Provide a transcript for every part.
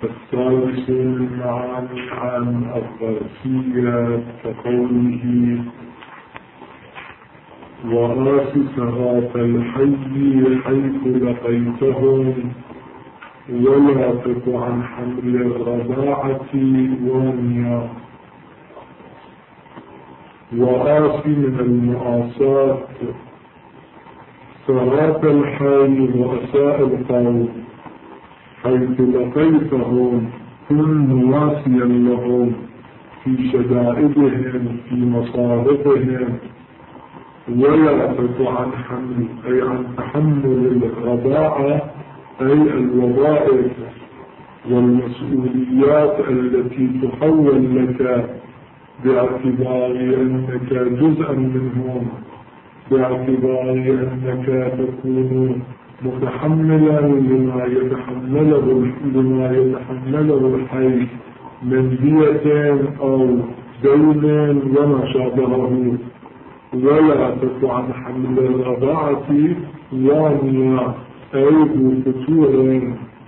الثالث من معاني عن الظرفية كقوله وآت صراط الحي حيث لقيتهم ولا تك عن حمل الرضاعة وانيا. وآت من المآسات صراط الحي رؤساء القوم حيث لقيتهم كن مواسيا لهم في شدائدهم في مصارفهم. ولا تك عن حمل أي عن تحمل الرضاعة أي الوظائف والمسؤوليات التي تحول لك باعتبار أنك جزءا منهم، باعتبار أنك تكون متحملا لما يتحمله الحي من دية أو دين وما شابهه. ولا تك عن حمل الرضاعة وانيا أي بفتور.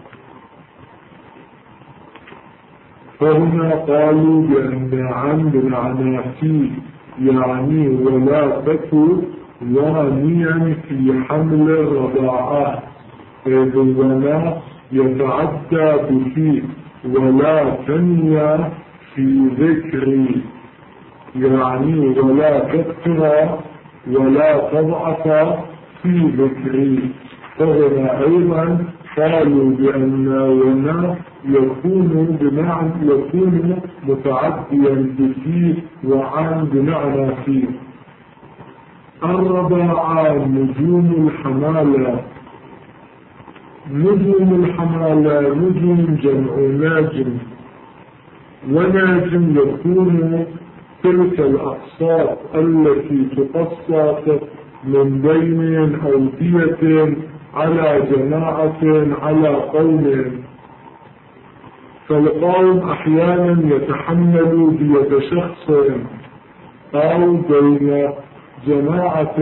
فهنا قالوا بأن عن بمعنى في يعني ولا تك وانيا في حمل الرضاعة، إذ ولا يتعدى بفي ولا تنيا في ذكر، يعني ولا تكثر ولا تضعف في ذكر. فهنا أيضا قالوا بأن ونا يكون متعديا بفي وعن بمعنى في. الرضاعة نجوم الحمالة. نجوم الحمالة نجوم جمع ناجم، وناجم يكون تلك الأقساط التي تقسط من دين أو دية على جماعة على قوم. فالقوم أحيانا يتحمل دية شخص أو دين جماعة،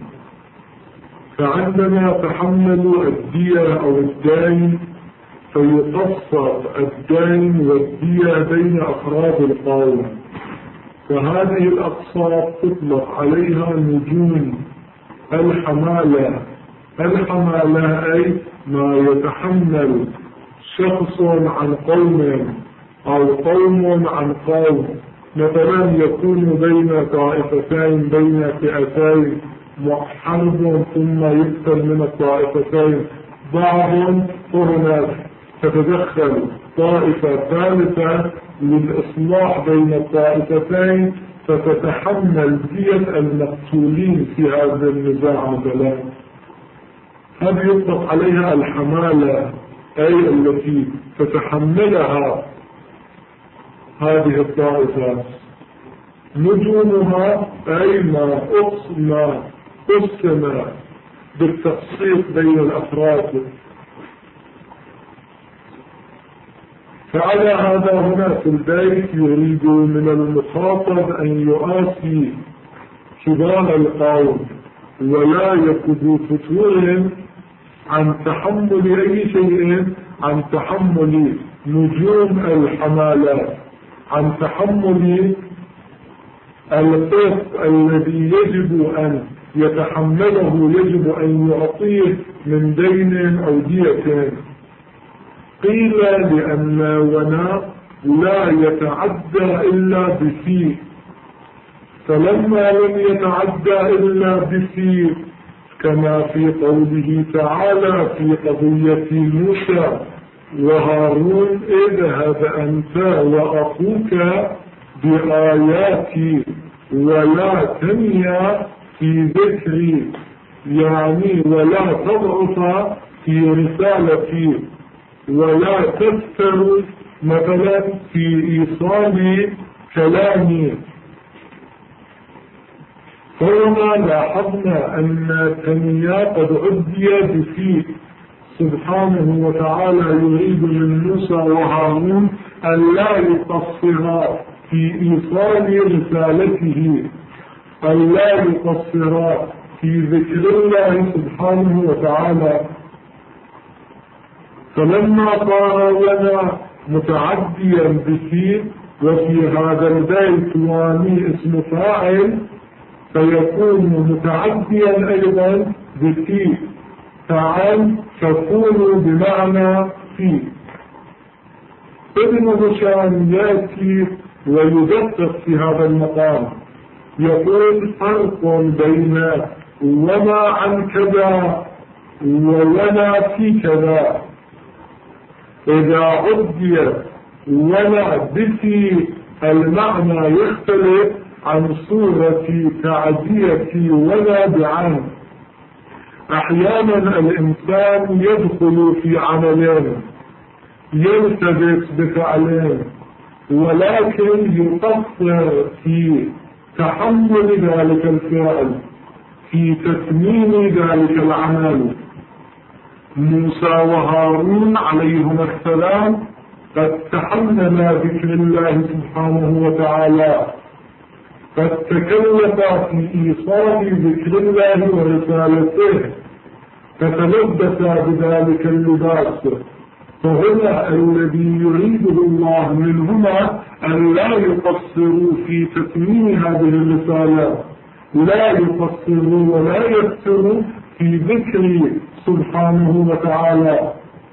فعندما تحملوا الدية أو الدين فيقسط الدين والدية بين أفراد القوم. فهذه الأقساط تطلق عليها نجوم الحمالة. الحمالة أي ما يتحمل شخص عن قوم أو قوم عن قوم. مثلا يكون بين طائفتين بين فئتين حرب ثم يقتل من الطائفتين بعض، فهناك تتدخل طائفة ثالثة للإصلاح بين الطائفتين فتتحمل دية المقتولين في هذا النزاع مثلا. هذه يطلق عليها الحمالة أي التي تتحملها هذه الطائفة. نجومها أي ما أقسم بالتقسيط بين الأفراد. فعلى هذا هنا في البيت يريد من المخاطب أن يؤاسي كبار القوم ولا يكد فتور عن تحمل أي شيء، عن تحمل نجوم الحمالات، عن تحمل القسط الذي يجب أن يتحمله، يجب أن يعطيه من دين أو دية. قيل لأن ونا لا يتعدى إلا بفي، فلما لم يتعدى إلا بفي كما في قوله تعالى في قضية موسى وهارون اذهب أنت وأخوك بآياتي ولا تنيا في ذكري، يعني ولا تضعف في رسالتي ولا تكثر مثلا في إيصال كلامي. فهنا لاحظنا أن تنيا قد عدي بفي. سبحانه وتعالى يريد من موسى وهارون أن لا يقصرا في إيصال رسالته، أن لا يقصرا في ذكر الله سبحانه وتعالى. فلما قارنا متعديا بفي، وفي هذا البيت واني اسم فاعل، فيكون متعديا أيضا بفي. تعال تكون بمعنى في. ابن هشام يأتي ويدقق في هذا المقام، يقول فرق بين وما عن كذا ولا في كذا. إذا عدي ولا بفي المعنى يختلف عن صورة تعدية ولا بعن. أحيانا الإنسان يدخل في عملين، يلتبس بفعلين، ولكن يقصر في تحمل ذلك الفعل، في تتميم ذلك العمل. موسى وهارون عليهما السلام قد تحملا ذكر الله سبحانه وتعالى، قد تكلفا في إيصال ذكر الله ورسالته، فتلبسا بذلك اللباس. فهنا الذي يريده الله منهما أن لا يقصروا في تتميم هذه الرسالة، لا يقصروا ولا يكثروا في ذكر سبحانه وتعالى.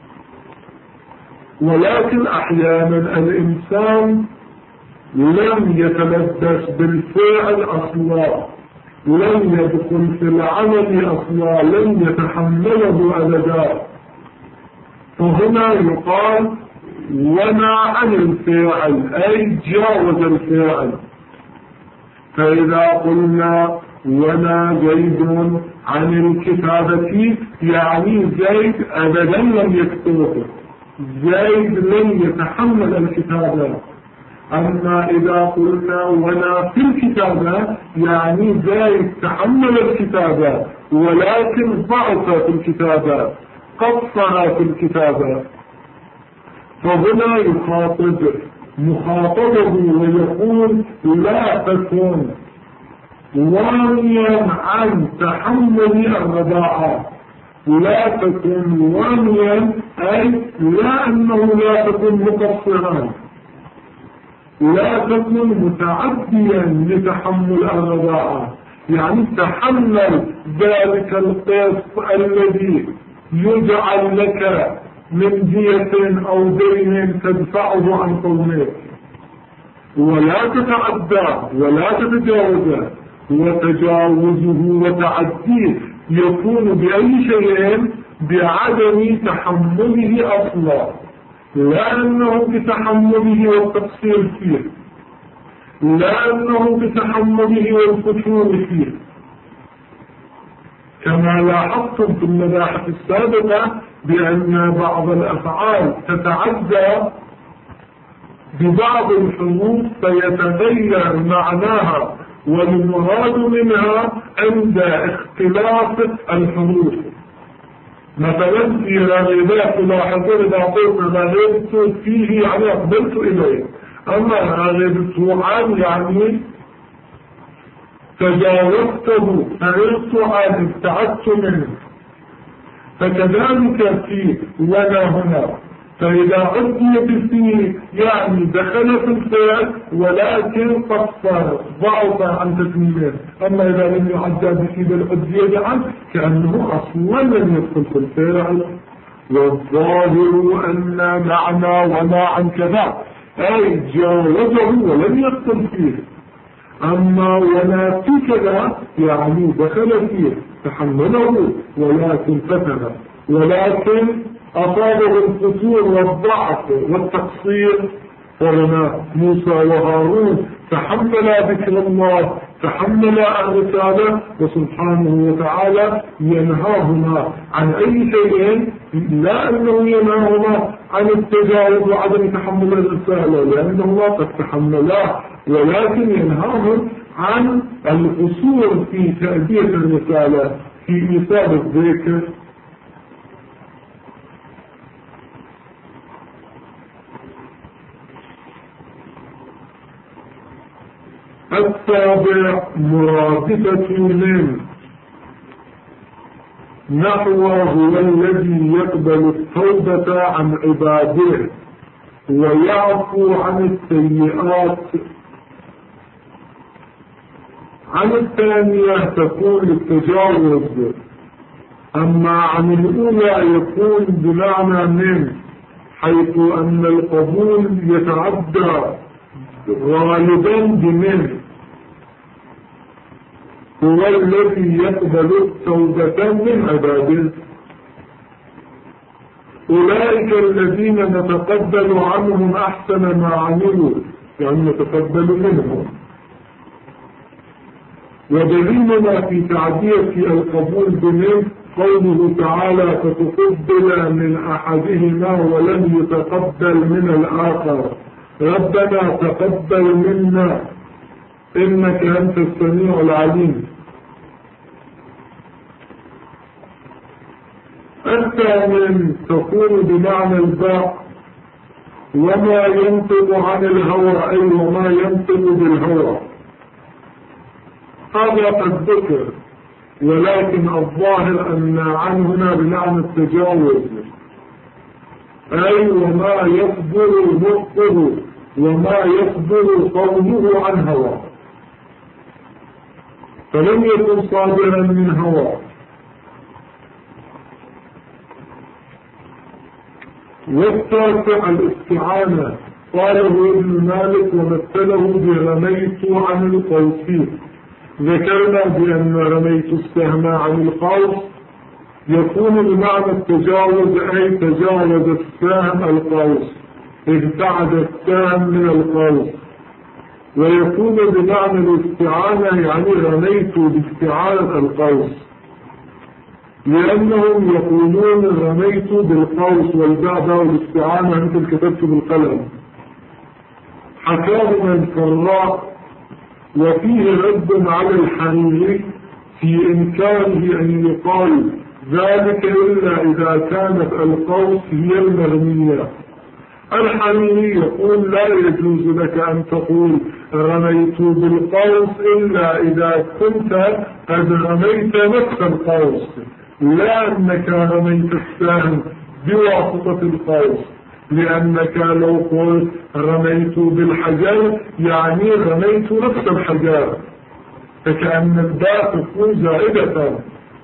ولكن أحيانا الإنسان لم يتلبس بالفعل أصلا، لم يدخل في العمل أصلا، لم يتحمله أبدا، فهنا يقال ونع عن الفعل، أي جاوز الفعل. فإذا قلنا ونع زيد عن الكتابة، يعني زيد أبدا لم يكتبه، زيد لم يتحمل الكتابة. أما إذا قلنا ونع في الكتابة، يعني زيد تحمل الكتابة ولكن ضعف في الكتابة، قصر في الكتابة. فهنا يخاطب مخاطبه ويقول لا تكن وانيا عن تحمل الرضاعة، لا تكن وانيا أي لا أنه لا تكن مقصرا، لا تكن متعديا لتحمل الرضاعة، يعني تحمل ذلك القسط الذي يجعل لك من دية أو دين تدفعه عن قومك، ولا تتعدى ولا تتجاوز. وتجاوزه وتعديه يكون بأي شيء؟ بعدم تحمله أصلا، لا أنه بتحمله والتقصير فيه، لا أنه بتحمله والفتور فيه. كما لاحظتم في المباحث السابقة بأن بعض الأفعال تتعدى ببعض الحروف فيتغير معناها والمراد منها عند اختلاف الحروف. مثلا في راغبات تلاحظون إذا قلت راغبت فيه يعني أقبلت إليه، أما راغبت عن يعني تجاوزته، فعلت عن ابتعدت منه. فكذلك في ولا هنا، فإذا عدي فيه يعني دخل في الفعل ولكن قصر ضعف عن تتميمه. أما إذا لم يعدى فيه بل عدي عنه كأنه أصلا لم يدخل في الفعل. والظاهر أن معنى وما عن كذا أي جاوزه ولم يدخل فيه. أما ولا في كذا يعني دخل فيه تحمله ولكن فتن، ولكن أصابه الفتور والضعف والتقصير. فهنا موسى وهارون تحملا ذكر الله، تحملا الرسالة، وسبحانه وتعالى ينهاهما عن أي شيء، لا أنه ينهاهما عن التجاوز وعدم تحمل الرسالة لأنهما قد تحملا، ولكن ينهاهم عن القصور في تأدية الرسالة، في إيصال الذكر. السابع مرادفة من نحو هو الذي يقبل التوبة عن عباده ويعفو عن السيئات. عن الثانية تكون التجاوز، أما عن الأولى يكون بمعنى من، حيث أن القبول يتعدى غالبا بمن، هو الذي يقبل التوبة من عباده. أولئك الذين نتقبل عنهم أحسن ما عملوا، يعني نتقبل منهم. ودليلنا في تعدية القبول بمن قوله تعالى فتقبل من أحدهما ولم يتقبل من الآخر ربنا تقبل منا إنك أنت السميع العليم. الثامن تكون بمعنى الباء، وما ينطق عن الهوى، أي وما ينطق بالهوى. هذا قد ذكر، ولكن الظاهر أن عن هنا بمعنى التجاوز، أي وما يصدر نطقه وما يصدر قوله عن هوى، فلم يكن صادرا من هوى. والتاسع الاستعانة، قاله ابن مالك ومثله برميت عن القوس. ذكرنا بأن رميت السهم عن القوس يكون بمعنى التجاوز، أي تجاوز السهم القوس، ابتعد السهم من القوس. ويكون بمعنى الاستعانة، يعني رميت باستعانة القوس، لأنهم يقولون رميت بالقوس والبعد والاستعانة مثل كتبت بالقلم. حكاه من فراء، وفيه رد على الحريري في إمكانه أن يقال ذلك إلا إذا كانت القوس هي المرمية. الحريري يقول لا يجوز لك أن تقول رميت بالقوس إلا إذا كنت قد رميت نفس القوس، لا أنك رميت السهم بواسطة القوس، لأنك لو قلت رميت بالحجر يعني رميت نفس الحجر، فكأن الباء تكون زائدة.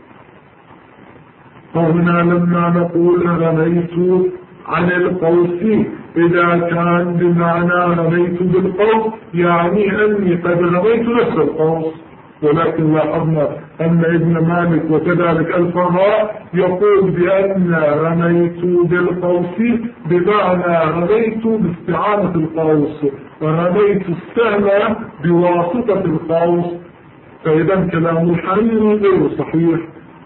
فهنا لما نقول رميت عن القوس إذا كان بمعنى رميت بالقوس يعني أني قد رميت نفس القوس. ولكن لاحظنا أن ابن مالك وكذلك الفراء يقول بأن رميت بالقوس بمعنى رميت باستعانة القوس، ورميت السهم بواسطة القوس، فإذا كلام الحريري غير صحيح.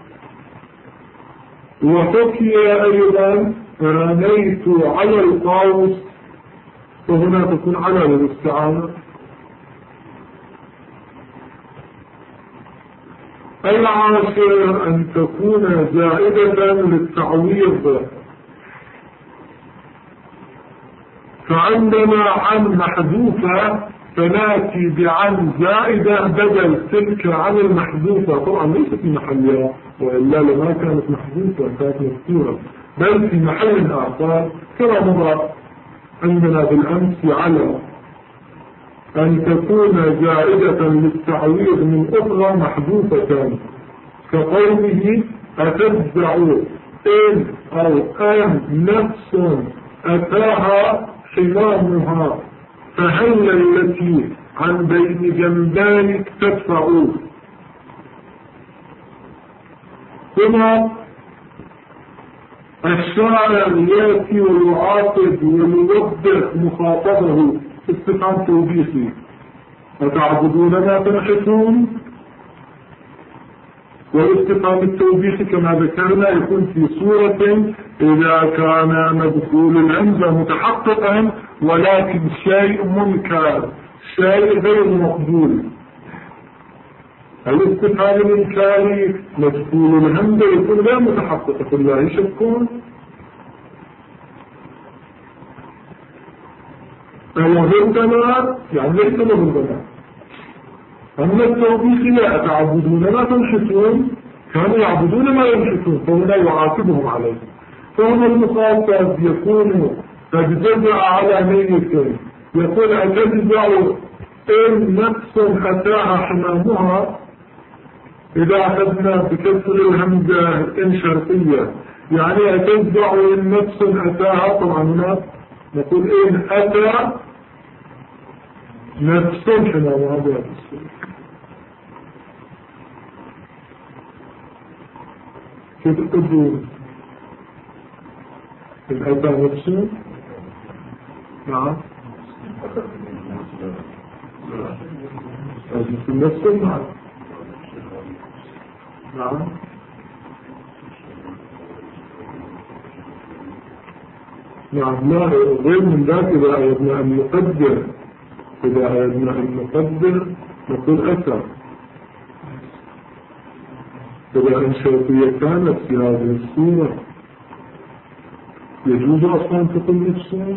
وحكي أيضا رميت على القوس، وهنا تكون على الاستعانة. العاشر أن تكون زائدة للتعويض، فعندنا عن محذوفة فناتي بعن زائدة بدل تلك عن المحذوفة، طبعا ليست في محلها، وإلا لما كانت محذوفة كانت مذكورة، بل في محل آخر كما مضى عندنا بالأمس على أن تكون زائدة للتعويض من أخرى محذوفة، كقوله أتبع إن أو أن نفس أتاها حمامها فهل التي عن بين جنبانك تدفع. ثم الشاعر يأتي ويعاقب ويوضح مخاطبه استفهام توبيخي، أتعبدون ما تنحتون. والاستفهام التوبيخي كما ذكرنا يكون في صورة إذا كان مدخول الهمزة متحققا ولكن شيء منكر، شيء غير مقبول. الاستفهام الإنكاري مدخول الهمزة يكون غير متحقق، في الله شكون أوهرتنا يعني ليس مهرتنا. أما التوبيخ لا أتعبدون ما تنحتون، كانوا يعبدون ما ينحتون، فهنا يعاقبهم عليه. فهنا المخاطب يكون فتجزع على نيتين. يقول أتجزع إن نفس أتاها حمامها، إذا أخذنا بكسر الهمزة إن شرطية، يعني أتجزع إن نفس أتاها. طبعا هنا نقول إن أتى نفس حمامها بهذا السورة. كيف تقول إن أتى نفس؟ نعم نفس المعنى. نعم نعم. لا غير من ذلك. إذا أردنا أن نقدر نقول أتى. إذا إن شرطية كانت في هذه الصورة يجوز أصلا أن تقول نفسه؟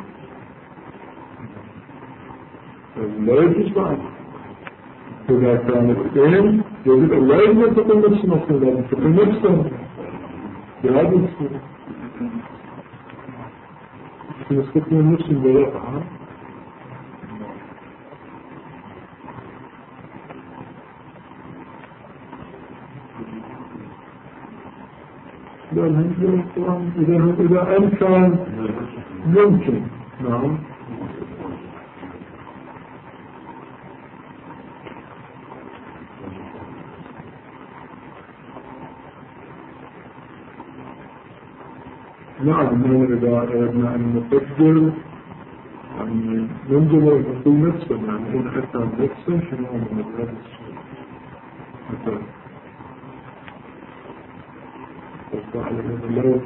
لا يجوز بعد. إذا كانت إن يجب أن لا يجب أن تقول نفسه مصنوع، لازم تقول نفسه في هذه الصورة. نستخدم النفس بواقعها. لا الهمزة القرآن إذا أمكن يمكن. نعم نعم. إذا أردنا أن نقدر يعني ننظر نقول نفسه، يعني إن حتى نفسه شنو من هذا الشيء مثلا وصح لنا الله.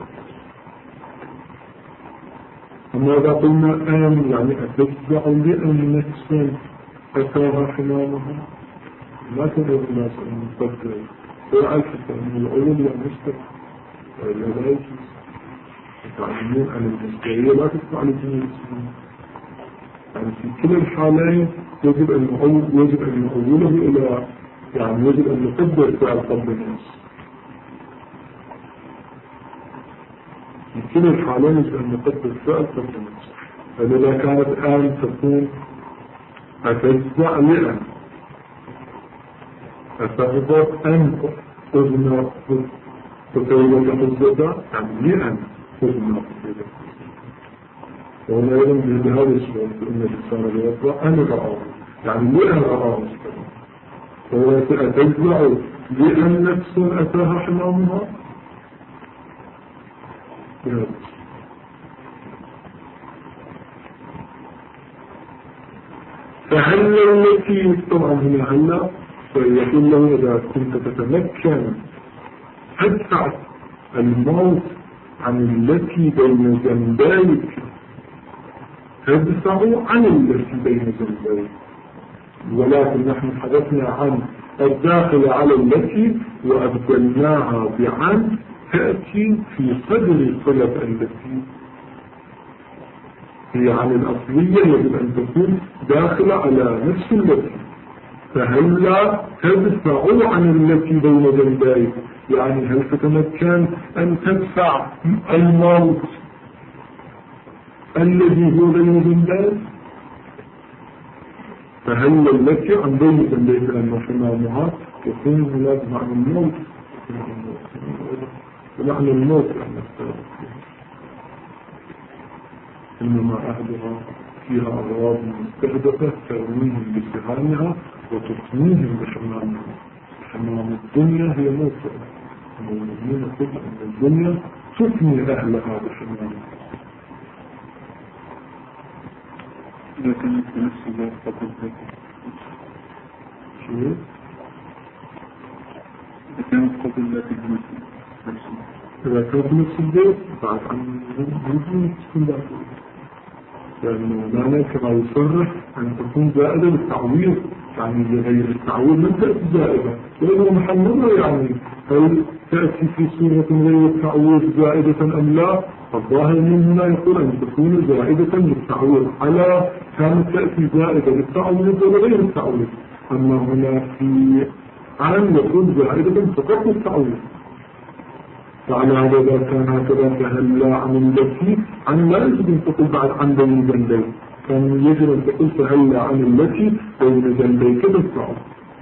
أما إذا قلنا آن يعني أتجزع لأن نفسا أتاها حمامها، ما تدعو الناس أن نقدر وعلى أن العلم لا مستقر وإلا لا يجوز. تعلمون أن المستقية لا تدفع لجميع السنين. يعني في كل الحالين يجب أن نؤوله إلى، يعني يجب أن نقدر فعل قلب الناس. في كل الحالين يجب أن نقدر فعل قلب الناس. فإذا كانت آن تكون أتجزع لأن أتغضب أن أذن تتولى لحظة، يعني لأن أذن تتولى. وهنا أيضا بهذا السؤال إن الإنسان يوضع أن رأى، يعني لأن رأى وهو أتجزع لأن نفس أتاها حمامها بهذا. فهل التي طبعا هنا هلا فيقول له إذا كنت تتمكن تدفع الموت عن التي بين جنبيك تدفع عن التي بين جنبيك، ولكن نحن حدثنا عن الداخل على التي وأبدلناها بعن تأتي في صدر صلة التي هي عن الأصلية، يجب أن تكون داخلة على نفس التي. فهل لا تدفع عن التي بين جنبيك، يعني هل تتمكن أن تدفع الموت الذي هو بين جنبيك؟ فهل التي عن بين جنبيك لأن حمامها يكون هناك معنى الموت، ومعنى الموت إنما أهلها فيها أغراض مستهدفة ترميهم بسهامها وتقنيهم بحمامها. حمام الدنيا هي موتى، المؤمنين يقول أن الدنيا تثني أهلها بحمامها. إذا كانت بنفس الله فقط ذلك شو؟ إذا كانت قبل الله بنفس الله، إذا كانت بنفس البيت بعد عن يجب تكون بعد، لأنه معنى كما يصرح أن تكون زائدة بالتعويض، يعني لغير التعويض من تأتي زائدة، لأنه محمدها يعني هل تأتي في صورة غير التعويض زائدة أم لا؟ الظاهر من هنا يقول أن تكون زائدة للتعويض على كانت تأتي زائدة للتعويض وغير التعويض. أما هنا في عام يقول زائدة فقط للتعويض، وعلى هذا إذا كان هكذا فهلا عن التي عن لا يجب أن تقول بعد عن بين جنبيك، كان يجب أن تقول فهلا عن التي بين جنبيك بالصعب.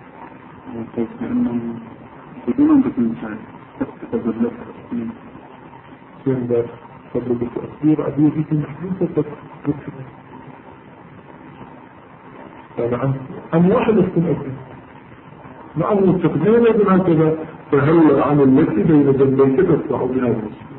لأنه بدون أن تكون سعيد تقبل لك سين ذات قبل بالتأثير أبيه في محدودة تكون طبعا عن واحد يكون أبيه مع أن التقدير يجب هكذا فهلا عن التي بين جنبيك تطلع بهذا الشيء.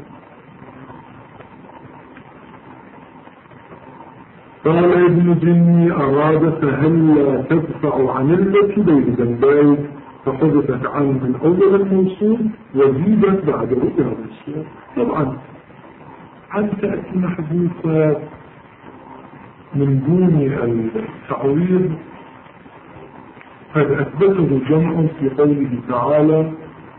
قال ابن جني أراد فهلا تدفع عن التي بين جنبيك فحدثت عنه من أول الموصول وزيدت بعد هذا الشيء. طبعا عن تأتي محذوفة من دون التعويض قد أثبته جمع في قوله تعالى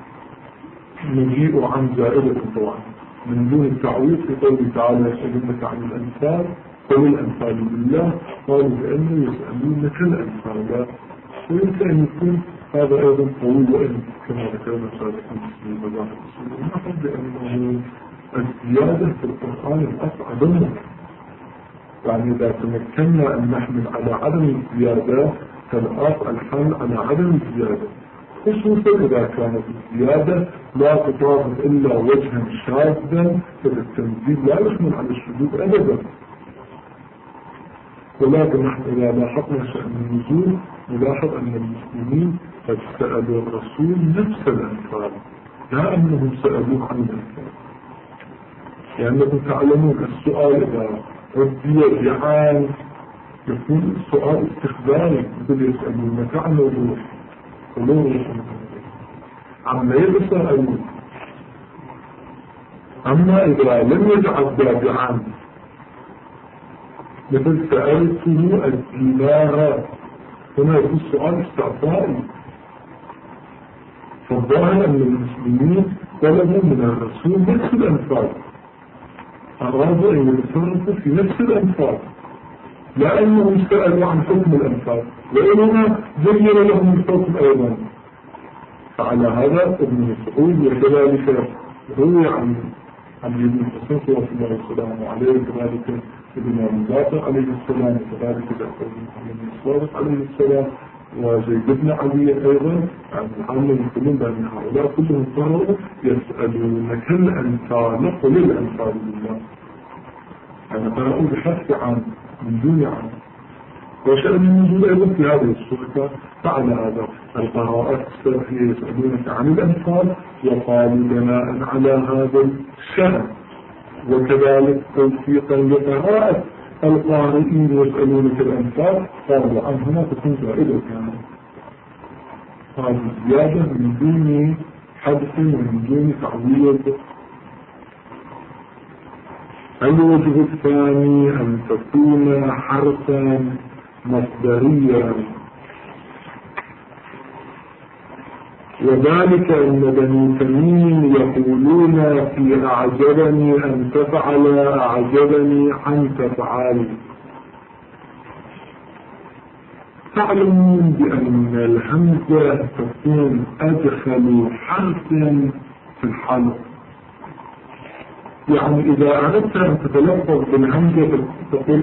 نجيء عن زائدة طبعا من دون التعويض في قوله تعالى يسألونك عن الأنفال قل الأنفال بالله قالوا بأنه يسألونك الأنفال ويمكن أن يكون هذا أيضا طويل وإن كما ذكرنا سابقا في المباحث ونحن بأنه الزيادة في القرآن الأصعب منه، يعني إذا تمكنا أن نحمل على عدم الزيادة فالآخ الحمل على عدم الزيادة، خصوصا إذا كانت الزيادة لا تطابق إلا وجها شاذا فالتنزيل لا يحمل على الشذوذ أبدا. ولكن نحن إذا لاحظنا شأن النزول نلاحظ أن المسلمين قد سألوا الرسول نفس الأنفال لا أنهم سألوه عن الأنفال، لأنكم تعلمون السؤال إذا ردي بعان يكون السؤال استخباري مثل يسألونك عن الروح عما يتساءلون. أما إذا لم يجعل بعان مثل سألته الدينار هنا يكون السؤال استعطائي. فالظاهر أن المسلمين طلبوا من الرسول نفس الأنفال، أرادوا أن يتصرفوا في نفس الأنفال لأنهم سألوا عن حكم الأنفال وإنما زين لهم الحكم أيضا. فعلى هذا ابن مسعود وكذلك روي عن ابن حسين صلى الله عليه وسلم كذلك ابن أبي عليه السلام وكذلك جعفر بن محمد بن الصادق عليه السلام وزيد بن علي أيضا عن محمد يقولون بأن هؤلاء كلهم صاروا يسألونك الأنفال قل الأنفال بالله، يعني قرأوا بحث عن من دون عن وشأن النزول أيضا في هذه الصورة. فعلى هذا القراءات السلفية يسألونك عن الأنفال وقالوا بناء على هذا الشأن وكذلك توفيقا لقراءة القارئين يسألونك الأنفال قالوا عنهما تكون زائدة يعني هذه زيادة من دون حدث ومن دون تعويض. الوجه الثاني أن تكون حرفا مصدريا، وذلك أن بني تميم يقولون في أعجبني أن تفعل أعجبني أن تفعل. تعلمون بأن الهمزة تكون أدخل حرف في الحلق، يعني إذا أردت أن تتلفظ بالهمزة تقول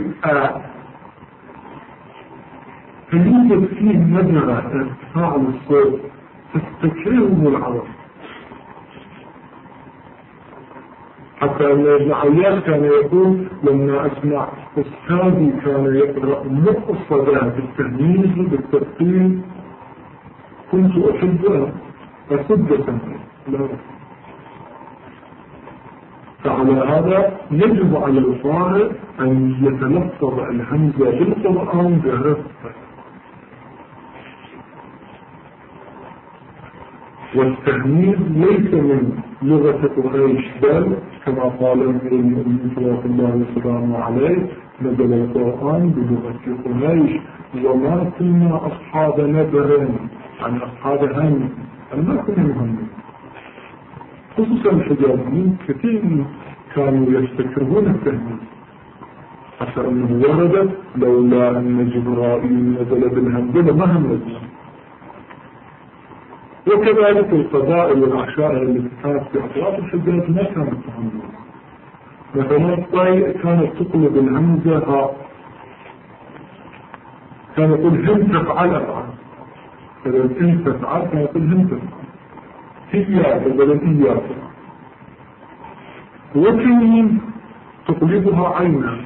فيوجد فيه نزرة ارتفاع الصوت تستكره العرب، حتى أن ابن عياش كان يقول لما أسمع أستاذي كان يقرأ مقصدا بالتهميز وبالترتيب كنت أحب أن أسد سمعي. فعلى هذا يجب على القارئ أن يتلفظ الهمزة بالقرآن برفق، والتهميز ليس من لغة قريش بل كما قال أمير المؤمنين صلى الله وسلم عليه نزل القرآن بلغة قريش وما كنا أصحاب نبر عن أصحاب هم ما كنا مهمين. خصوصا الحجازيين كثير كانوا يستكرهون التهميز حتى أنه ورد لولا أن جبرائيل نزل بالهمزة ما هم نزل. وكذلك القبائل والعشائر اللي كانت في أطراف الحجاز ما كانت تهمل. مثلا الطي كانت تقلب الهمزة هاء، كان يقول هم تفعل أفعل، فلو إن تفعل كان يقول هم تفعل، هي بدل إياك. وكين تقلبها عينا،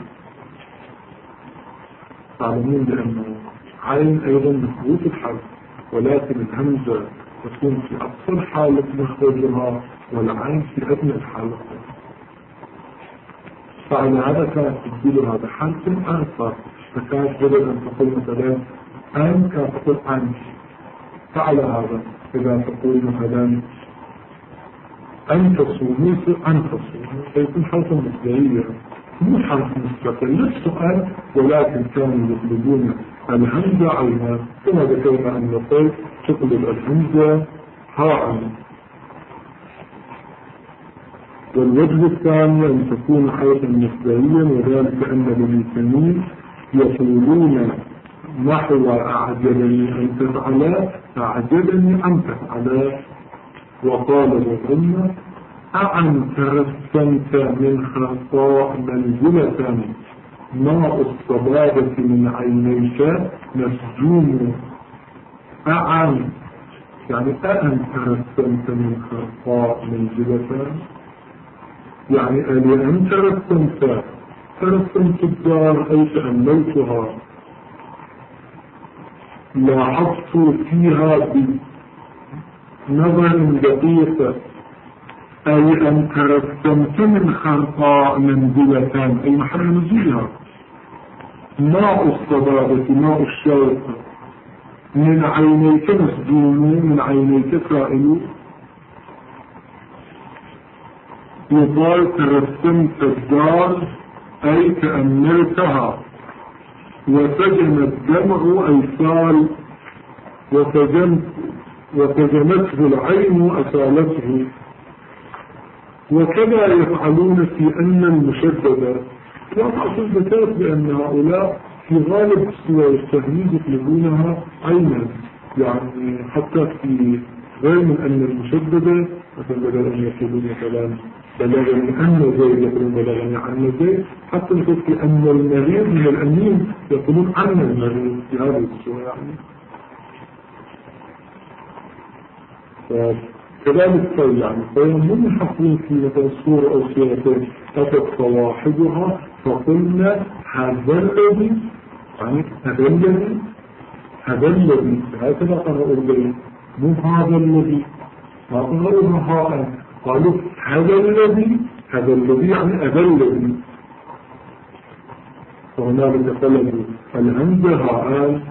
تعلمون بأنه عين أيضا مثبوت الحرف، ولكن الهمزة تكون في أقصى حالة مخرجها والعين في أدنى الحالة. فعلى هذا كانت تبدلها بحرف آخر، فكانت بدل أن تقول مثلا أن كانت تقول أنت. فعلى هذا إذا تقول مثلا أن تصوموا أن تصوموا فيكون حرفا مصدريا مو حرف مستقل للسؤال، ولكن كانوا يطلبون الهمزة عينا، كما ذكرنا أن الطيب تقلب الهمزة هاء. والوجه الثاني أن تكون حرفا مصدريا، وذلك أن بني تميم يقولون نحو أعجبني أن تفعل أعجبني أن تفعل، وقال لهم أأنت رسمت من خطاء منزلة ماء الصبابة من عينيك مسجوم. أأنت يعني أأنت رسمت من خطاء منزلة، يعني أنت رسمت الدار أي تأملتها، لاحظت فيها بنظر دقيق، أي أنت رسمت من خرقاء منزلة أي محل نزولها، ماء الصبابة ماء الشوق من عينيك مسجون من عينيك سائل. يقال ترسمت الدار أي تأملتها، وسجن الدمع أي سال، وسجنته العين أسالته. وكذا يفعلون في أن المشددة لا تعطي الزكاة، بأن هؤلاء في غالب الصور التهميد يطلبونها عينا، يعني حتى في غير من أن المشددة مثلا بدل أن يقولون مثلا بلغني أن زيد يقولون بلغني عن زيد، حتى نقول في أن المريض من الأمين يقولون عن المريض في هذه الصورة يعني. كذلك يعني فيهم يحصلون في مثلا صورة أو صورتين أتت صواحبها فقلنا هذا الذي يعني هذا الذي هكذا قرأوا البيت، مو هذا الذي ما قرأوا هاء، قالوا هذا الذي يعني هذا الذي، فهنالك طلبوا الهمزة هاء.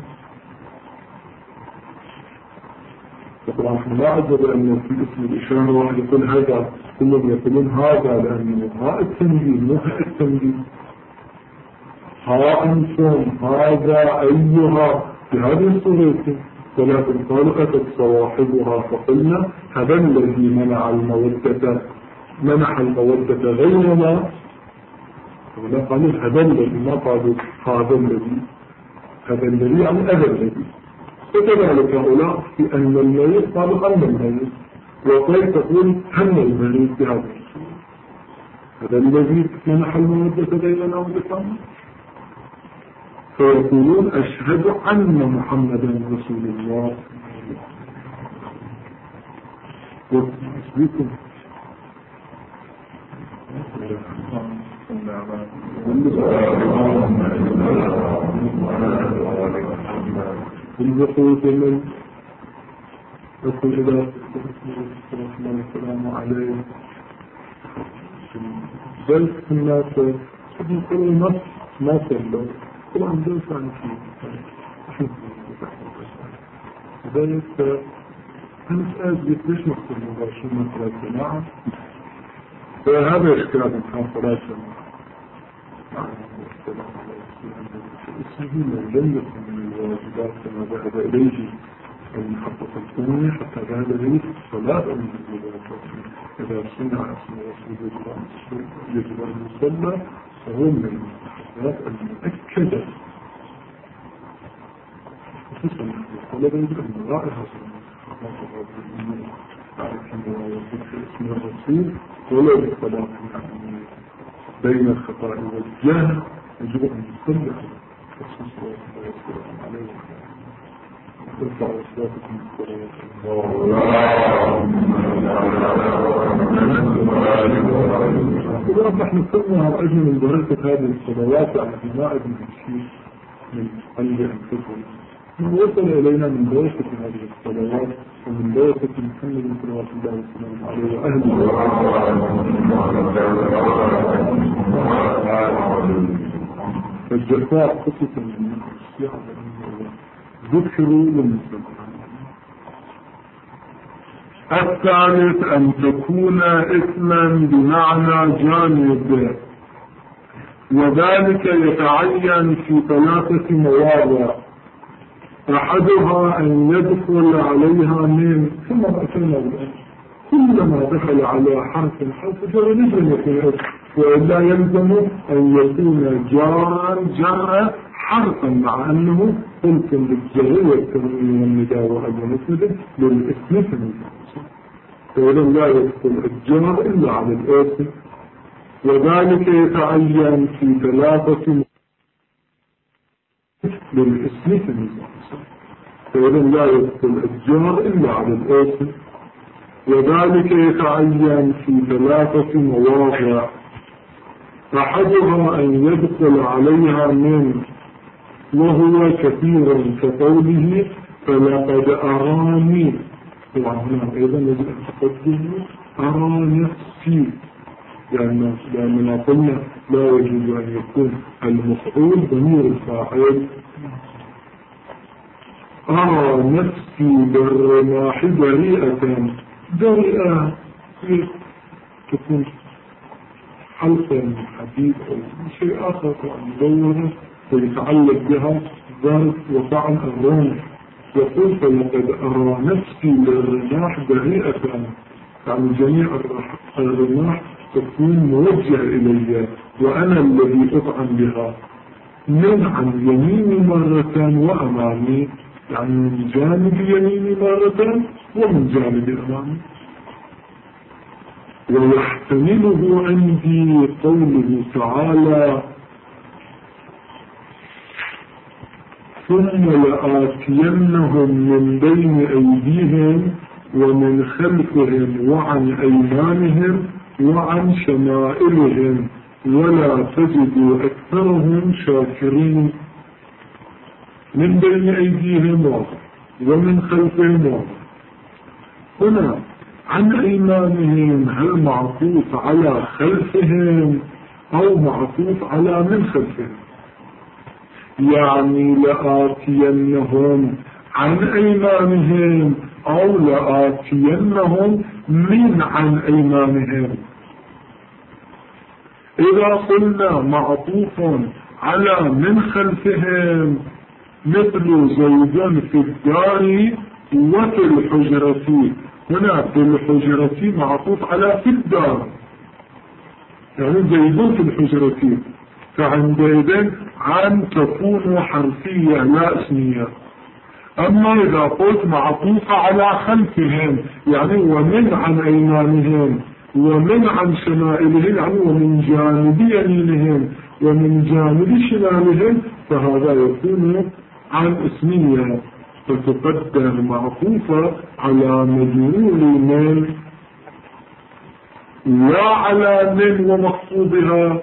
طبعا احنا لا عجب أن في اسم الإشارة واحد يقول هذا، كلهم يقولون هذا لأنه هاء التنبيه مو هاء التنبيه، ها أنتم هذا أيها في هذه الصورة، ولكن قالوا أتت صواحبها فقلنا هذا الذي منح المودة غيرنا، ولا قالوا هذا الذي، ما قالوا هذا الذي يعني هذا الذي. وكذلك هؤلاء في أن المريض قالوا أن المريض، وقال تقول أن المريض في هذا الصورة، هذا الذي منح المودة غيرنا وبطانه. فيقولون أشهد أن محمدا رسول الله. وأسبيكم بالبقوة من يقول إذا السلام عليه بل الناس يقول الناس ما سلوا طبعا ده كان فيه لذلك أنا سأجد ليش نقصد مباشر مثل الجماعة، فهذا إشكال كان ثلاثة اسمه من جملة من الواجبات كما ذهب إليه المحقق الثاني، حتى ذهب إليه صلاة من الواجبات. إذا سمع اسم رسول الله يجب أن يصلى فهو من المستحبات المؤكدة، خصوصا الطلبة يجب أن رائعة اسم الرسول ولا بالصلاة بين الخطأ والجهل يجب أن يصلح الرسول صلى الله عليه وسلم ترفع أصواتكم بالصلاة نحن صرنا على أجل من بركة هذه الصلوات على بناء ابن الشيخ من قلب أنفسهم وصل إلينا من بركة هذه الصلوات ومن بركة محمد صلى الله عليه وسلم وأهله فالجفاء خصوصا من الشيعة ذكروا للمسلمين. الثالث أن تكون إثما بمعنى جانب، وذلك يتعين في 3 مواضع. أحدها أن يدخل عليها من ثم أتينا بالأمر كلما دخل على حرف جر نجم يكون وإلا يلزم أن يكون جارا حرفا مع أنه قلت للجر والتنوين والنداء وهذا مسند للاسم فإذا لا يدخل الجار إلا على الاسم، وذلك يتعين في 3 للاسم فإذا لا يدخل الجار إلا على الاسم، وذلك يتعين في 3 مواضع. أحدها أن يدخل عليها من، وهو كثير كقوله فلقد أراني، وهنا أيضا يجب أن تقدم أرى نفسي، لأننا قلنا لا يجب أن يكون المفعول ضمير الفاعل. أرى نفسي بالرماح بريئة، بريئة تكون حلقة من حديد أو شيء آخر مدورة ويتعلق بها ظرف وفعل الرمح. يقول فلقد أرى نفسي بالرماح بريئة، يعني جميع الرماح تكون موجهة إلي وأنا الذي أطعم بها، من عن يميني مرة وأمامي، يعني من جانب يميني مرة ومن جانب أمامي. ويحتمله عندي قوله تعالى ثم لآتينهم من بين أيديهم ومن خلفهم وعن أيمانهم وعن شمائلهم ولا تجد أكثرهم شاكرين. من بين أيديهم ومن خلفهم، هنا عن أيمانهم هل معطوف على خلفهم أو معطوف على من خلفهم؟ يعني لآتينهم عن أيمانهم أو لآتينهم من عن أيمانهم. إذا قلنا معطوف على من خلفهم مثل زوجان في الدار وفي الحجرة، هنا في الحجرة معطوف على في الدار، يعني زيدون في الحجرة، فعندئذ عن تكون حرفية لا اسمية. أما إذا قلت معطوفة على خلفهم يعني ومن عن أيمانهم ومن عن شمائلهم، يعني ومن جانب يمينهم ومن جانب شمالهم، فهذا يكون عن اسمية، فتقدر معطوفة على مجرور من لا على من ومقصودها.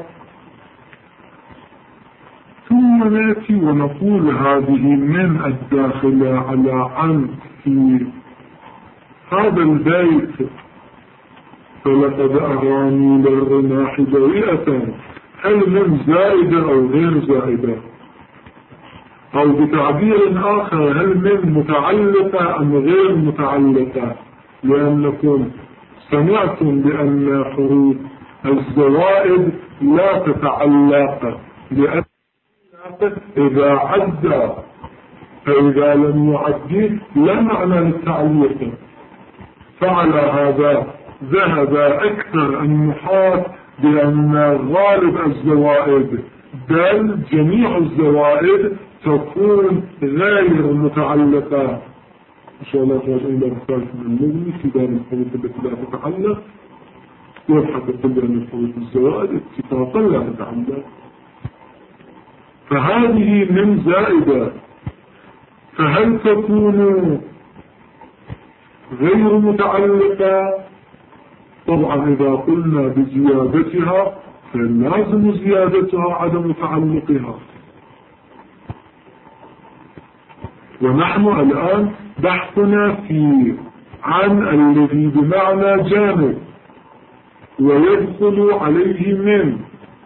ثم نأتي ونقول هذه من الداخلة على عن في هذا البيت فلقد أراني للرماح بريئة، هل من زائدة أو غير زائدة؟ أو بتعبير آخر هل من متعلقة أم غير متعلقة؟ لأنكم سمعتم بأن حروف الزوائد لا تتعلق، لأن إذا عدى فإذا لم يعد لا معنى للتعليق. فعلى هذا ذهب أكثر النحاة بأن غالب الزوائد بل جميع الزوائد تكون غير متعلقة، إن شاء الله راجعين إلى مثال من المغني في دار الحروف التي لا تتعلق، يبحث يقول أن الحروف الزوائد اتفاقا لا تتعلق، فهذه من زائدة. فهل تكون غير متعلقة؟ طبعا إذا قلنا بزيادتها فلازم زيادتها عدم تعلقها. ونحن الآن بحثنا عن الذي بمعنى جانب ويدخل عليه من،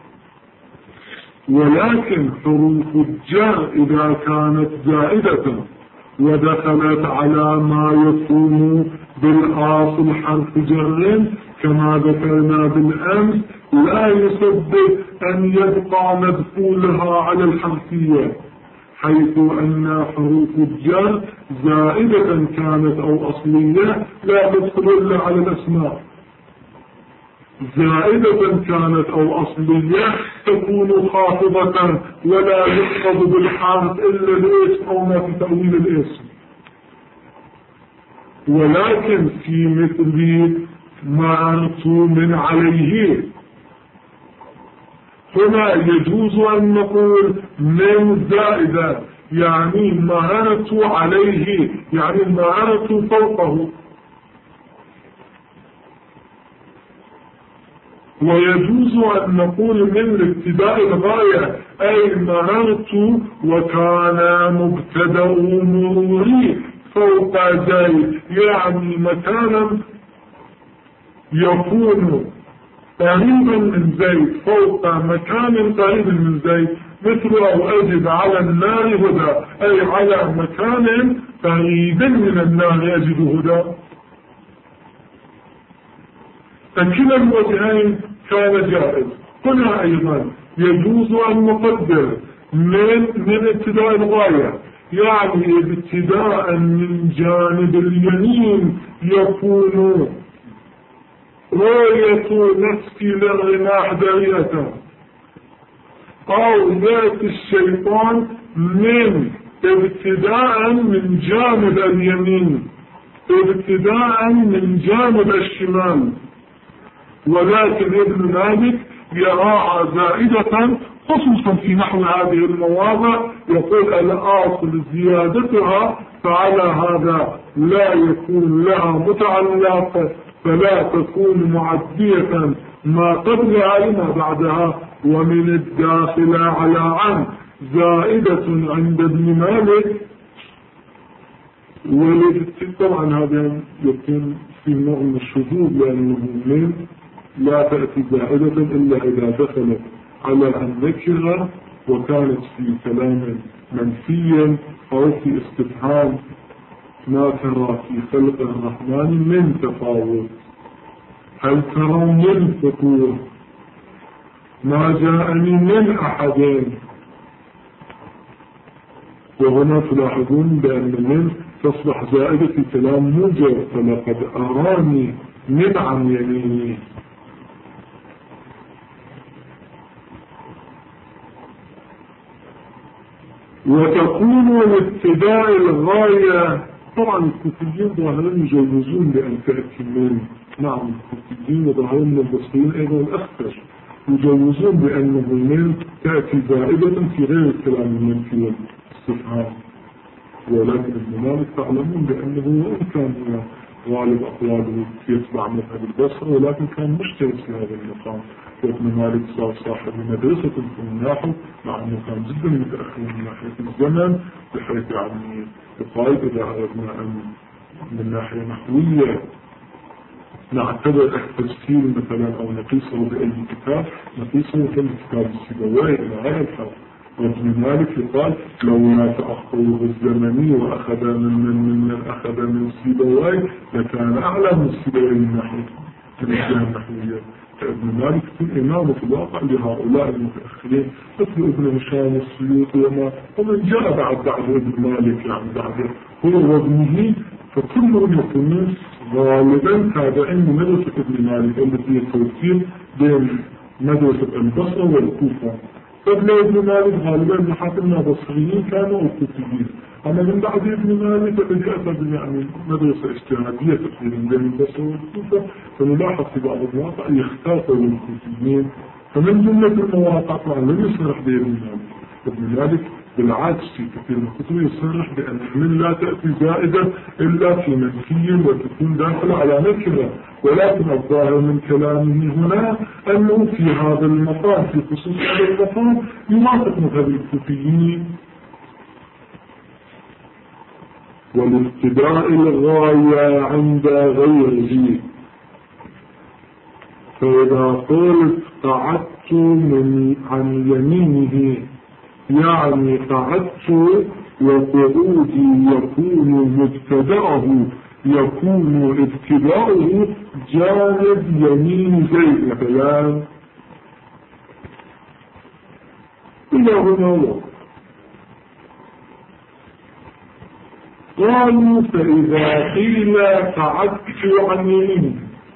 ولكن حروف الجر إذا كانت زائدة ودخلت على ما يكون بالأصل حرف جر كما ذكرنا بالأمس لا يسبب أن يبقى مدخولها على الحرفية، حيث أن حروف الجر زائدة كانت أو أصلية لا تدخل إلا على الأسماء، زائدة كانت أو أصلية تكون خافضة ولا يحفظ بالحرف إلا الاسم أو ما في تأويل الاسم. ولكن في مثل مرسوم عليه هنا يجوز أن نقول من زائدة، يعني مررت عليه، يعني مررت فوقه. ويجوز أن نقول من الابتداء الغاية، أي مررت وكان مبتدأ مروري فوق زيد، يعني مكانا يكون قريبا من زيد فوق مكان قريب من زيد، مثل أو أجد على النار هدى، أي على مكان قريب من النار أجد هدى. فكلا الوجهين كان جائز. هنا أيضا يجوز أن نقدر من ابتداء الغاية، يعني ابتداء من جانب اليمين يكون رؤية نفسي للرماح دارية، أو يأتي الشيطان من ابتداء من جانب اليمين، ابتداء من جانب الشمال. ولكن ابن مالك يراها زائدة خصوصا في نحو هذه المواضع، يقول الأصل زيادتها، فعلى هذا لا يكون لها متعلق، فلا تكون معدية ما قبلها لما بعدها. ومن الداخل على عن زائدة عند ابن مالك، طبعا هذا يكون في نوع من الشذوذ، لأنه من لا تأتي زائدة إلا إذا دخلت على النكرة وكانت في كلام منفيا أو في استفهام، ما ترى في خلق الرحمن من تفاوت، هل ترون من فتور، ما جاءني من أحد. وهنا تلاحظون بأن من تصبح زائدة في كلام موجب، فلقد أراني من عن يميني. وتكون الابتداء الغاية. طبعا الكوفيين ظاهرين يجوزون بأن تأتي من، نعم الكوفيين ظاهرين من البصريين أيضا الأخفش يجوزون بأنه من تأتي زائدة في غير الكلام المنفي والاستفهام. ولكن ابن مالك تعلمون بأنه وإن كان غالب أقواله يتبع مذهب البصرة، ولكن كان مجتهد في هذا المقام. وابن مالك صار صاحب مدرسة في النحو، مع أنه كان جدا متأخر من ناحية الزمن، بحيث يعني يقال إذا أردنا أن من ناحية نحوية نعتبر التفسير مثلا أو نقيسه بأي كتاب، نقيسه كالكتاب السيبويه إلى هذا الحد. وابن مالك يقال لو ما تأخره الزمني وأخذ من أخذ من السيبويه لكان أعلى من السيبويه من ناحية الجهة النحوية. ابن مالك يكون إمامه في الواقع لهؤلاء المتأخرين مثل ابن هشام السيوطي ومن جاء بعد ابن مالك، يعني بعد هو وابنه، فكلهم يكونون غالبا تابعين مدرسة ابن مالك التي هي التوفيق بين مدرسة البصرة والكوفة. قبل ابن مالك غالبا ابن حاتم البصريين كانوا كوفيين، أما من بعد ابن مالك الذي أتى يعني مدرسة اجتهادية تقريبا بين البصرة والكوفة، فنلاحظ في بعض المواقع يختاطوا الكوفيين، فمن جملة المواقع طبعا لم يصرح بابن مالك. ابن مالك بالعكس في كثير من الكتب يصرح بأن من لا تأتي زائدة إلا في منفي وتكون داخلة على نكرة، ولكن الظاهر من كلامه هنا أنه في هذا المقام في خصوص هذا المقام يوافق مذهب الكوفيين. والابتداء الغاية عند غيره، فإذا قلت قعدت عن يمينه يعني قعدت وقعودي يكون مبتدأه يكون ابتداؤه جانب يمين زيد مثلا إلى هنا. قالوا فإذا قيل قعدت عن يمينه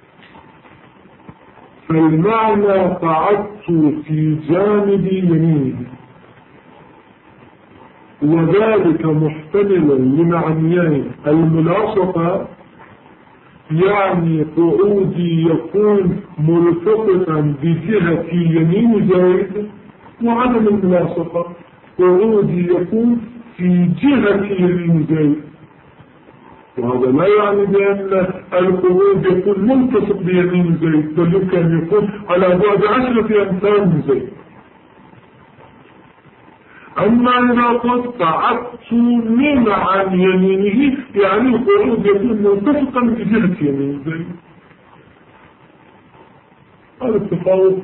فالمعنى قعدت في جانب يمينه، وذلك محتمل لمعنيين: الملاصقة يعني قعودي يكون ملتقطا بجهة يمين زيد، وعدم الملاصقة قعودي يكون في جهة يمين زيد. وهذا لا يعني بأن القعود يكون ملتصق بيمين زيد، بل يمكن أن يكون على بعد 10 أمتار من زيد. أما إذا قد قعدت من عن يمينه يعني القعود يكون ملتصقا بجهة يمين زيد. هذا التفاوت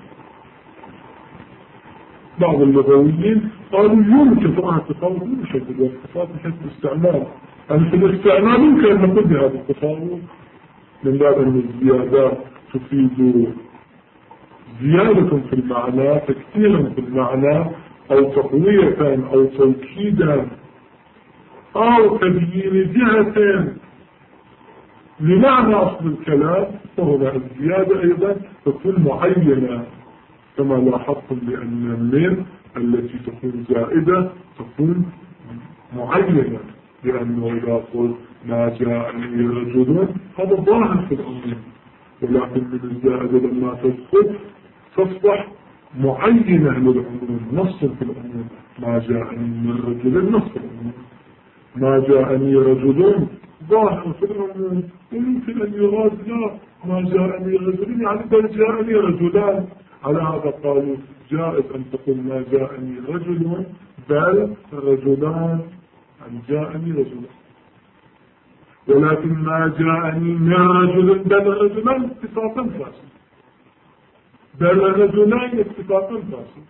بعض اللغويين قالوا يمكن طبعا التفاوت من شكل والتفاوت من حيث الاستعمال، في الاستعمال يمكن أن نقول بهذا التفاوت من باب أن الزيادات تفيد زيادة في المعنى، تكثيرا في المعنى، أو تقوية أو توكيدا أو تبيين جهة لمعنى أصل الكلام، فهنا الزيادة أيضا تكون معينة، كما لاحظتم بأن المين التي تكون زائدة تكون معينة، لأنه إذا قلت ما جاءني رجل هذا ظاهر في الأمر، ولكن من الزائدة لما تدخل تصبح معينة للعموم، نص في العموم. ما جاءني من رجل نص العموم، ما جاءني رجل ظاهر في العموم، ويمكن أن يراد لا ما جاءني رجل يعني بل جاءني رجلان. على هذا قالوا جائز أن تقول ما جاءني رجل بل رجلان، أن جاءني رجلان، ولكن ما جاءني من رجل بل رجلان اتفاقا فاسد، بل رجلان اتفاقا فاسد،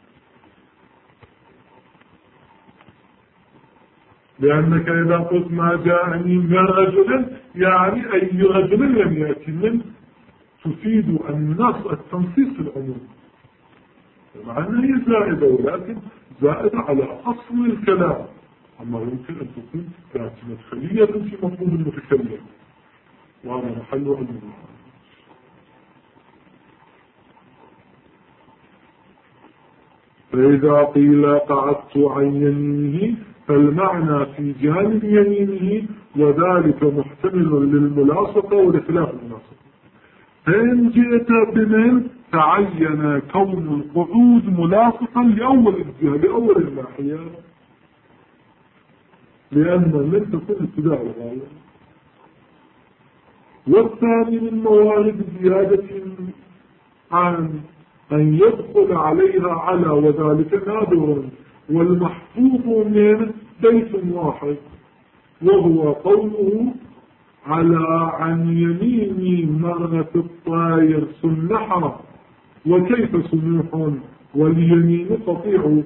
لأنك إذا قلت ما جاءني من رجل يعني أي رجل لم يأتي من تفيد النص التنصيص في العموم، مع أنها هي زائدة، ولكن زائدة على أصل الكلام. أما يمكن أن تكون ذات مدخلية في مفهوم المتكلم، وهذا محل علم. فإذا قيل قعدت عن يمينه فالمعنى في جانب يمينه، وذلك محتمل للملاصقة ولخلاف الملاصقة. فإن جئت بمن تعين كون القعود ملاصقا لأول الجهة لأول الناحية، لأن من تكون ابتداء الغاية. والثاني من موارد زيادة عن أن يدخل عليها على، وذلك نادر، والمحفوظ من بيت واحد، وهو قوله على عن يميني مرة الطائر سنحة، وكيف سنوح واليمين قطيع.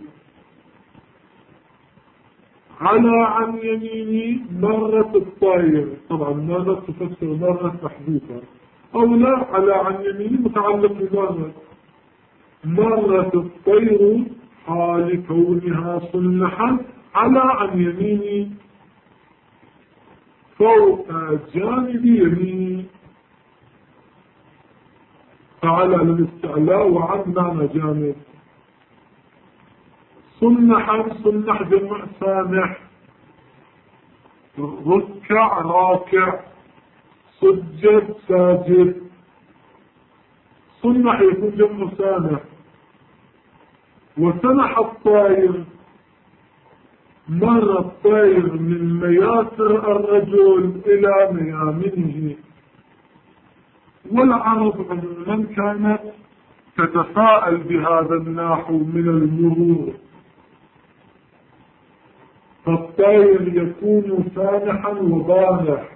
على عن يميني مرة الطائر، طبعا مرة تفسر مرة محذوفة، أو لا على عن يميني متعلق بمرة. مرة الطير حال كونها صنحا على عن يميني فوق جانب يميني، فعلى الاستعلاء وعن معنى جانب. صنح جمع سامح، ركع راكع، سجد ساجد. صنح يكون جمع سامح. وسنح الطائر، مر الطائر من مياسر الرجل إلى ميامنه. والعرب عموما كانت تتفاءل بهذا النحو من المرور، فالطائر يكون سانحا وبانح،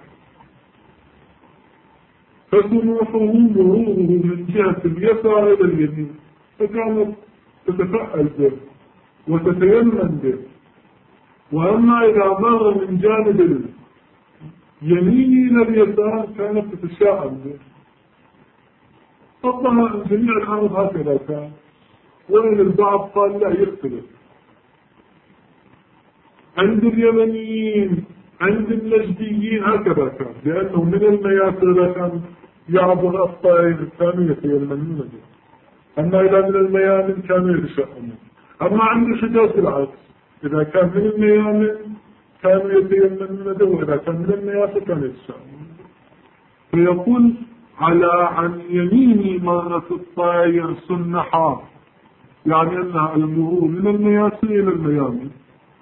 فسنوحه مروره من جهة اليسار إلى اليمين، فكانت تتفاءل به وتتيمم به. وأما إذا مر من جانب اليمين إلى اليسار كانت تتشاءم به. طبعا جميع العرب هكذا كان، وإن البعض قال لا يختلف. عند اليمنيين عند النجديين هكذا كان، لأنه من المياسر إذا كان يعبر الطائر كانوا يتيممون به، أما إذا من الميامن كانوا يتشاءمون. أما عند الحجاز العكس، إذا كان من الميامن كانوا يتيممون به، وإذا كان من المياسر كانوا يتشاءمون. فيقول على عن يميني مرت الطائر سنحا، يعني أنها المرور من المياسر إلى الميامن.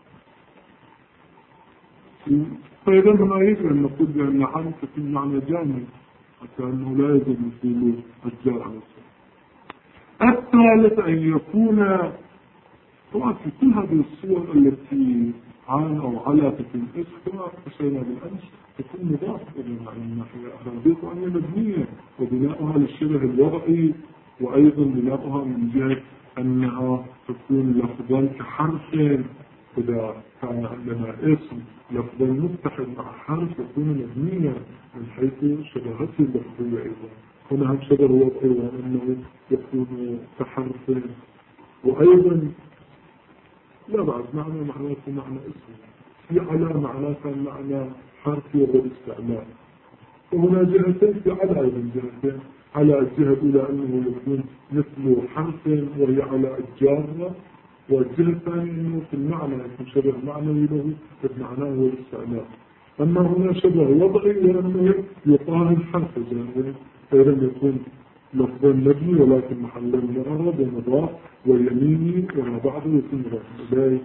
فإذا ما يجب أن نقول بأن عن تكون معنى جامد، حتى أنه لا يجب مثل الجار على السلام. الثالث أن يكون طبعا في كل هذه الصور التي عن أو على تكون اسم كما أشينا بالأمس تكون مضافة إلى معنى الناحية أخرجيك وأن مبنية، وبناؤها للشبه الوضعي، وأيضا بناؤها من جهة أنها تكون لفظا كحرف. إذا كان عندنا اسم لفظا متحد مع حرف يكون مبنيا من حيث شبهته اللفظية. أيضا هنا هم شبه وضعي وأنه يكون كحرف. وأيضا لا بعد معنى اسم في على معناه كان معنى حرف والاستعمال. وهنا جهتين في على أيضا جهتين، على الجهة إلى أنه يكون مثل حرف وهي على الجارة، والجهة الثانية أنه في المعنى يكون شبه معنوي له بمعناه هو الاستعمال. أما هنا شبه وضعي لأنه يقارن حرف جانبي، فإذا يكون لفظا مبني ولكن محلا معرب ومضاف ويميني وما بعده يكون مضاف إليه.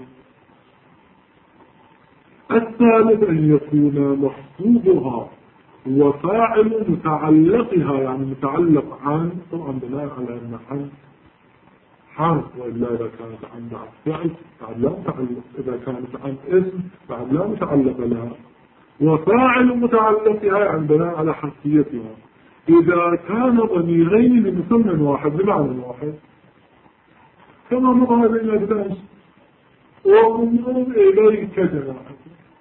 الثالث أن يكون مخفوضها وفاعل متعلقها، يعني متعلق عن، طبعا بناء على أن عن حرف، وإلا إذا كانت عن بعد فعل بعد لا متعلق، إذا كانت عن اسم بعد لا متعلق لها. وفاعل متعلقها يعني بناء على حرفيتها. إذا كان ضميرين لمسمى واحد بمعنى واحد كما مضى بين الدرس، وانظر إليك جناحك،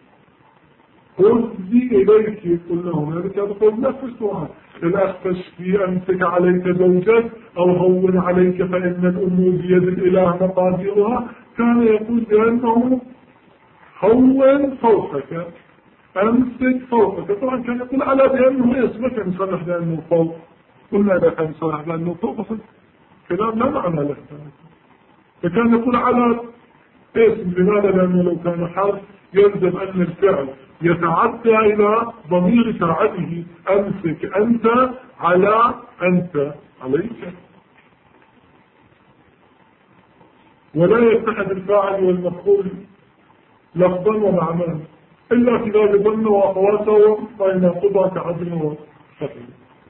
خذي إليك قلنا هنالك تقول نفس السؤال، الأخفش في أمسك عليك زوجك أو هون عليك فإن الأمور بيد الإله مقاديرها. كان يقول بأنه هون فوقك، أمسك فوقك. طبعا كان يقول على بأنه اسمك نصرح بأنه فوق، قلنا إذا كان نصرح بأنه فوق كلام لا معنى له. فكان يقول على اسم، لماذا؟ لأنه لو كان حرف يلزم أن الفعل يتعدى إلى ضمير فاعله، أمسك أنت على أنت عليك، ولا يتحد الفاعل والمفعول لفظا ومعنى إلا في ذلك ظن وأخواتهم فإن قضى كعدل وخفي.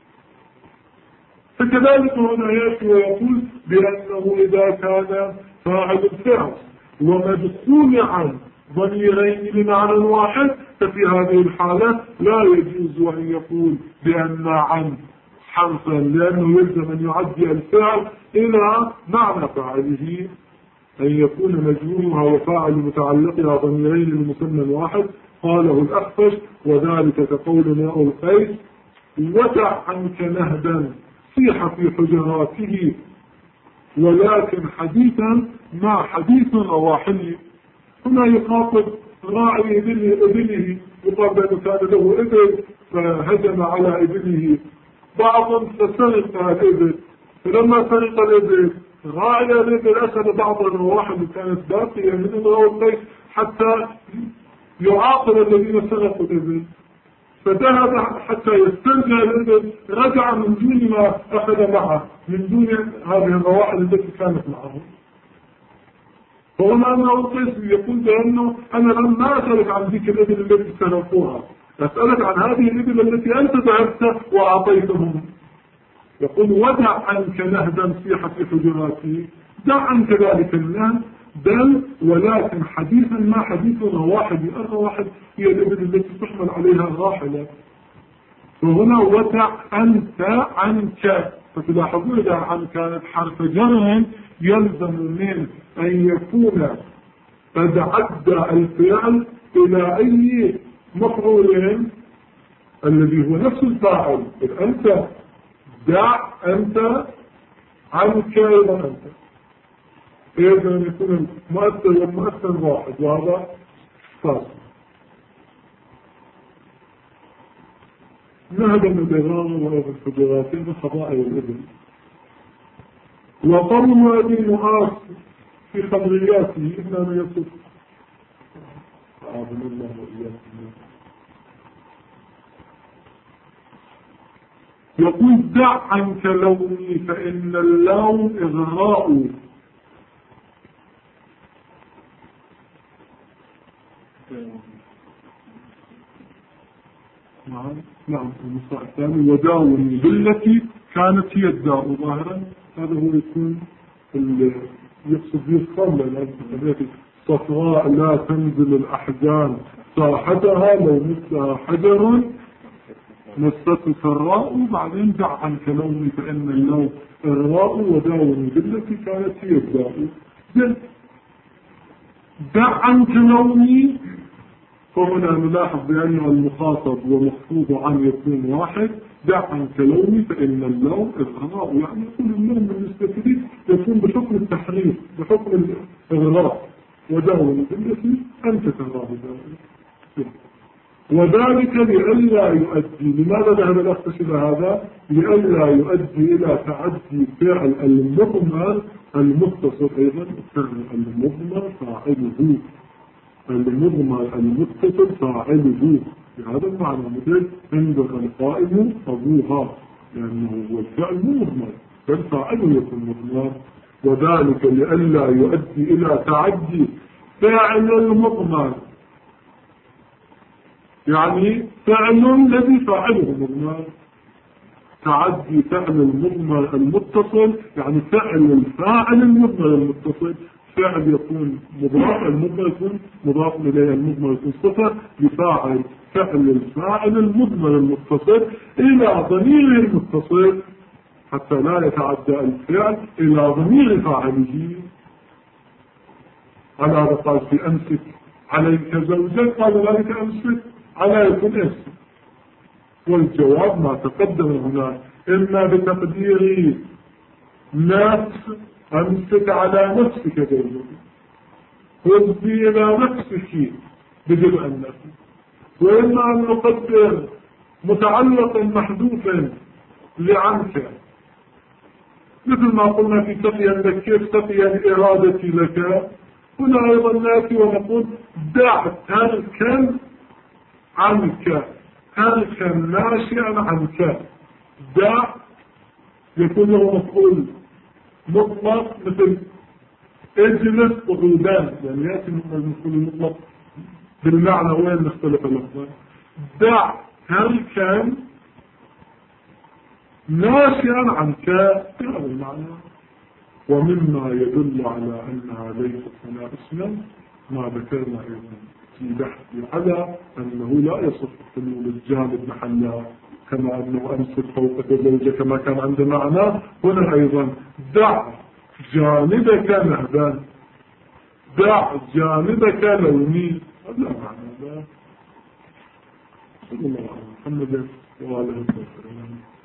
فكذلك هنا يأتي ويقول بأنه إذا كان فاعل الفعل ومدخول عن ضميرين بمعنى واحد، ففي هذه الحالة لا يجوز أن يقول بأن عن حرفا، لأنه يلزم أن يعدي الفعل إلى معنى فاعله، أن يكون مجموعها وفاعل متعلقها ضميرين لمسمى واحد. قاله الأخفش وذلك كقول ماء القيس ودع عنك نهدا صيح في حجراته ولكن حديثا مع حديث رواحلي. هنا يخاطب راعي ابنه، يقال بأنه كان له ابن فهجم على ابنه بعضا فسرق الابن، فلما سرق الابن راعي الإبل أخذ بعض الرواح اللي كانت باقية من امرأة القيس حتى يعاقب الذين سرقوا الإبل، فذهب حتى يسترجع الإبل، رجع من دون ما أخذ معه، من دون هذه الرواح التي كانت معه. فهنا امرأة القيس يقول بأنه أنا لما أسألك عن ذيك الإبل التي سرقوها، أسألك عن هذه الإبل التي أنت ذهبت وأعطيتهم. يقول ودع عنك نهدا سيحة حجراتي، دع عنك ذلك النهد، بل ولكن حديثا ما حديثنا واحد، الرواحد هي الإبل التي تحمل عليها الراحلة. فهنا ودع أنت عنك، فتلاحظون إذا عن كانت حرف جر يلزم من أن يكون قد عدى الفعل إلى أي مفعول الذي هو نفس الفاعل. أنت دع أنت عنك أيضا أنت، إذا يكون المؤثر والمؤثر واحد، وهذا فاصل. نهدم الإغرام وأغر الحجراتين وخضائر الإبل. وقوم أبي معاص في خبرياته إنما يصف أعظم الله وإياكم. يقول دع عنك لومي فإن اللوم إغراء. نعم المصطلح الثاني وداوني بالتي كانت هي الداء ظاهرا، هذا هو يكون يقصد به الصلة، لأن صفراء لا تنزل الأحزان صاحتها لو مثلها حجر مسته الراء، وبعدين دع عنك لومي فإن اللوم الراء وداوني بالتي كانت هي الداء. دع عنك لومي، فهنا نلاحظ بأن المخاطب ومخفوض عن يكون واحد. دع عنك لومي فإن اللوم الغراء، يعني يكون اللوم بالنسبة لي يكون بحكم التحريف، بحكم الغراء، وداوني بالتي أنت تراه داوني. وذلك لئلا يؤدي، لماذا ذهب الأختص إلى هذا؟ لئلا يؤدي إلى تعدي فعل المضمر المتصل. أيضا فعل المضمر فاعله، المضمر المتصل فاعله بهذا المعنى، مثل عندك القائم أبوها، لأنه هو الفعل مضمر بل فاعله يكون مضمر. وذلك لئلا يؤدي إلى تعدي فعل المضمر، يعني فعل الذي فاعله مضمر، تعدي فعل المضمر المتصل، يعني فعل الفاعل المضمر المتصل، فعل يكون مضاف، المضمر يكون مضاف إليه، المضمر يكون صفة لفاعل، فعل الفاعل المضمر المتصل إلى ضمير المتصل حتى لا يتعدى الفعل إلى ضمير فاعله. على هذا قال في أمسك عليك زوجك، قال ذلك أمسك على يكون اسم. والجواب ما تقدم هنا، إما بتقدير نفس أمسك على نفسك زوجك، وابدي إلى نفسك بدل النفس، وإما أن نقدر متعلق محذوف لعنك، مثل ما قلنا في تقيا لك كيف تقيا إرادتي لك، هنا أيضا نأتي ونقول دع تركا عنك، تركا ناشئا عنك. دع يكون له مفعول مطلق مثل اجلس قعودان، يعني يأتي المفعول المطلق بالمعنى وين نختلف اللفظ. دع تركا ناشئا عنك هذا المعنى. ومما يدل على أنها ليست هنا اسما ما ذكرنا أيضا في بحث على أنه لا يصف حلول الجانب محلها، كما أنه أمسك فوقك زوجك كما كان عند معنى، هنا أيضا دع جانبك نهبا، دع جانبك لوني، هذا معنى ذا. صلى الله عليه وسلم وعلى آله وسلم.